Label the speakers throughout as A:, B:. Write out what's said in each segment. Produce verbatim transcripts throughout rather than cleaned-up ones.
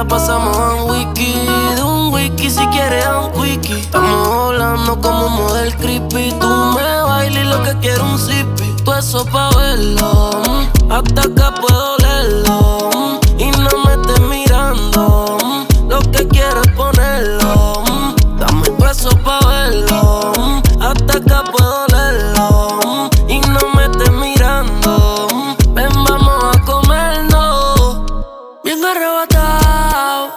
A: pasamos a un wiki, de un wiki si quieres a un quickie. Estamos hablando como un model creepy. Tú me bailas y lo que quiero un zippy. Tú eso pa' verlo, mm, hasta acá puedo leerlo, mm, y no me estés mirando, mm, lo que quiero es ponerlo, mm, dame tu eso pa' verlo, mm, hasta acá puedo leerlo, mm, y no me estés mirando, mm, ven vamos a comernos. Bien arrebatado,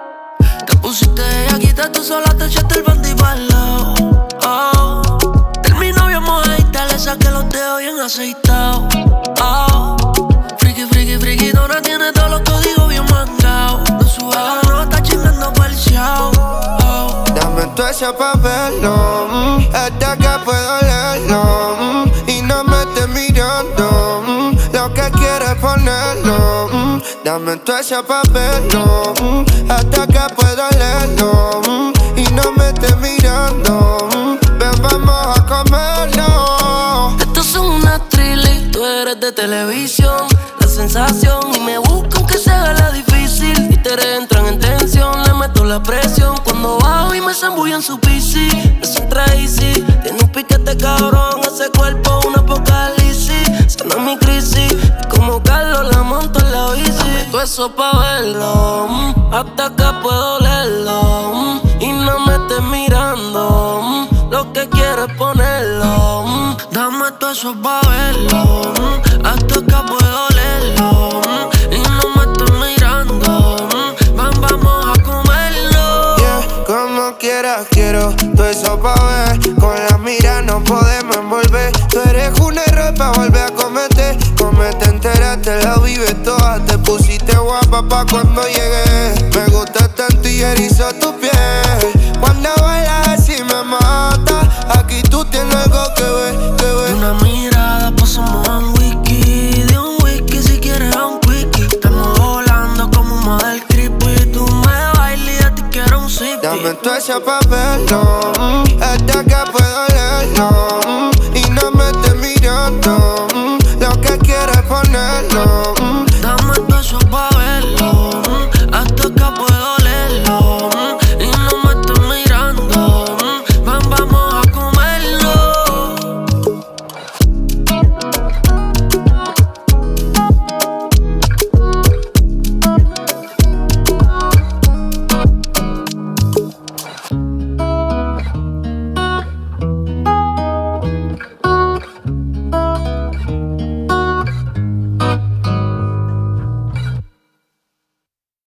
A: te pusiste y aquí tú sola te echaste el bandy pa'l lado. Oh, termino bien mojadita, le saqué los dedos bien aceitados. Oh, friki, friki, friki, dona tiene todos los códigos bien mangados. No suba, no está chingando pa'l show. Oh,
B: dame tu ese pa' verlo, mm, hasta que puedo leerlo, mm, y no me estés mirando, mm, lo que quieres ponerlo, mm, dame tu ese pa' verlo, mm, hasta que puedo leerlo, mm, y no me estés mirando, mm, ven vamos a comerlo.
A: estos son unas thrillers, tú eres de televisión, la sensación, y me buscan que se haga difícil. Y te entran en tensión, le meto la presión cuando bajo y me zambullo en su P C. Es un easy, tiene un piquete cabrón, ese cuerpo un apocalipsis. Sana mi crisis, y como Carlos la monto en la bici. Dame tu eso pa' verlo, mm, hasta acá puedo leerlo, mm, y no me estés mirando, mm, lo que quiero es ponerlo, mm, dame tu eso pa' verlo, mm, hasta acá puedo leerlo, mm, y no me estés mirando, mm, van, vamos a comerlo.
B: Yeah, como quieras quiero todo eso pa' ver. Con la mira no podemos envolver. Tú eres un error pa' volver a cometer. Comete entera, te la vives toda. Te pusiste guapa pa' cuando llegué. Me gusta tanto y erizo tu piel. Cuando bailas así me mata. Aquí tú tienes algo que ver, que ver.
A: De una mirada pasamos a un wiki, de un wiki si quieres a un quickie. Estamos volando como un model creepy. Tú me bailas y a ti quiero un zippy.
B: Dame tu ese pa' verlo, mm, hasta que puedo leerlo.